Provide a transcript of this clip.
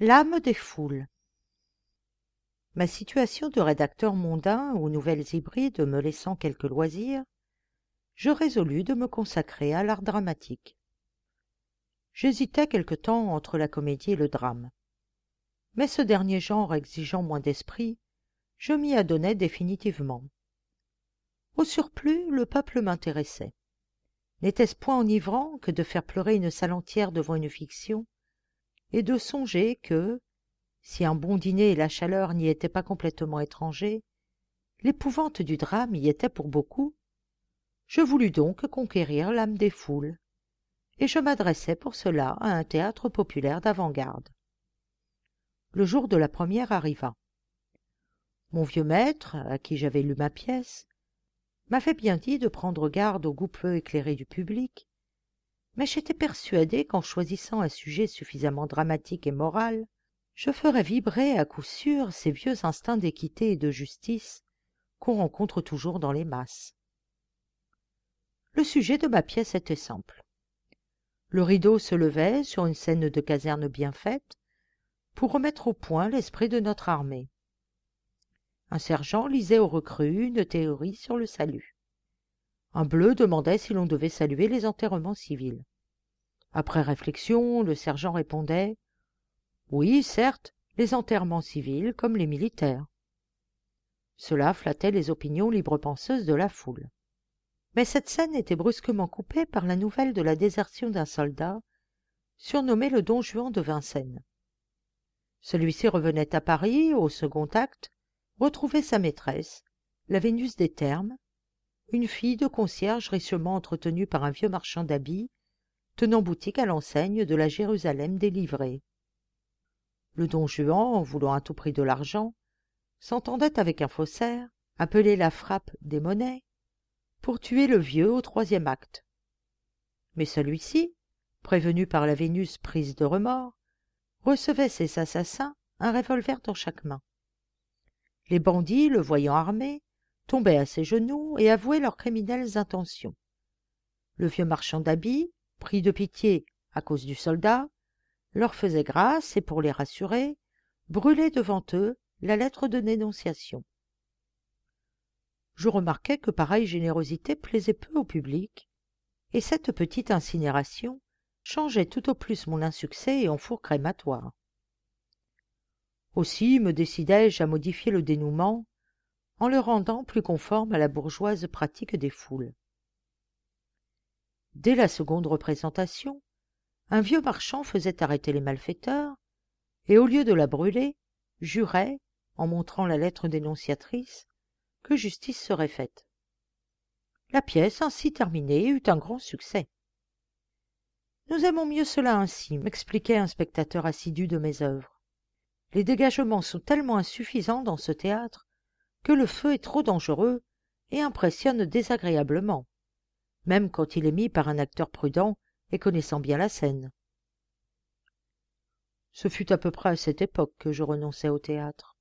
L'âme des foules. Ma situation de rédacteur mondain aux nouvelles hybrides me laissant quelques loisirs, je résolus de me consacrer à l'art dramatique. J'hésitais quelque temps entre la comédie et le drame. Mais ce dernier genre exigeant moins d'esprit, je m'y adonnai définitivement. Au surplus, le peuple m'intéressait. N'était-ce point enivrant que de faire pleurer une salle entière devant une fiction, et de songer que, si un bon dîner et la chaleur n'y étaient pas complètement étrangers, l'épouvante du drame y était pour beaucoup. Je voulus donc conquérir l'âme des foules, et je m'adressai pour cela à un théâtre populaire d'avant-garde. Le jour de la première arriva. Mon vieux maître, à qui j'avais lu ma pièce, m'avait bien dit de prendre garde au goût peu éclairé du public, mais j'étais persuadé qu'en choisissant un sujet suffisamment dramatique et moral, je ferais vibrer à coup sûr ces vieux instincts d'équité et de justice qu'on rencontre toujours dans les masses. Le sujet de ma pièce était simple. Le rideau se levait sur une scène de caserne bien faite pour remettre au point l'esprit de notre armée. Un sergent lisait aux recrues une théorie sur le salut. Un bleu demandait si l'on devait saluer les enterrements civils. Après réflexion, le sergent répondait « Oui, certes, les enterrements civils comme les militaires. » Cela flattait les opinions libre-penseuses de la foule. Mais cette scène était brusquement coupée par la nouvelle de la désertion d'un soldat, surnommé le Don Juan de Vincennes. Celui-ci revenait à Paris, au second acte, retrouver sa maîtresse, la Vénus des Thermes, une fille de concierge richement entretenue par un vieux marchand d'habits, tenant boutique à l'enseigne de la Jérusalem délivrée. Le Don Juan, en voulant à tout prix de l'argent, s'entendait avec un faussaire, appelé la frappe des monnaies, pour tuer le vieux au troisième acte. Mais celui-ci, prévenu par la Vénus prise de remords, recevait ses assassins un revolver dans chaque main. Les bandits, le voyant armé, tombaient à ses genoux et avouaient leurs criminelles intentions. Le vieux marchand d'habits, pris de pitié à cause du soldat, leur faisait grâce et, pour les rassurer, brûlait devant eux la lettre de dénonciation. Je remarquai que pareille générosité plaisait peu au public, et cette petite incinération changeait tout au plus mon insuccès en four crématoire. Aussi me décidai-je à modifier le dénouement en le rendant plus conforme à la bourgeoise pratique des foules. Dès la seconde représentation, un vieux marchand faisait arrêter les malfaiteurs et, au lieu de la brûler, jurait, en montrant la lettre dénonciatrice, que justice serait faite. La pièce, ainsi terminée, eut un grand succès. « Nous aimons mieux cela ainsi », m'expliquait un spectateur assidu de mes œuvres. « Les dégagements sont tellement insuffisants dans ce théâtre que le feu est trop dangereux et impressionne désagréablement, même quand il est mis par un acteur prudent et connaissant bien la scène. » Ce fut à peu près à cette époque que je renonçai au théâtre.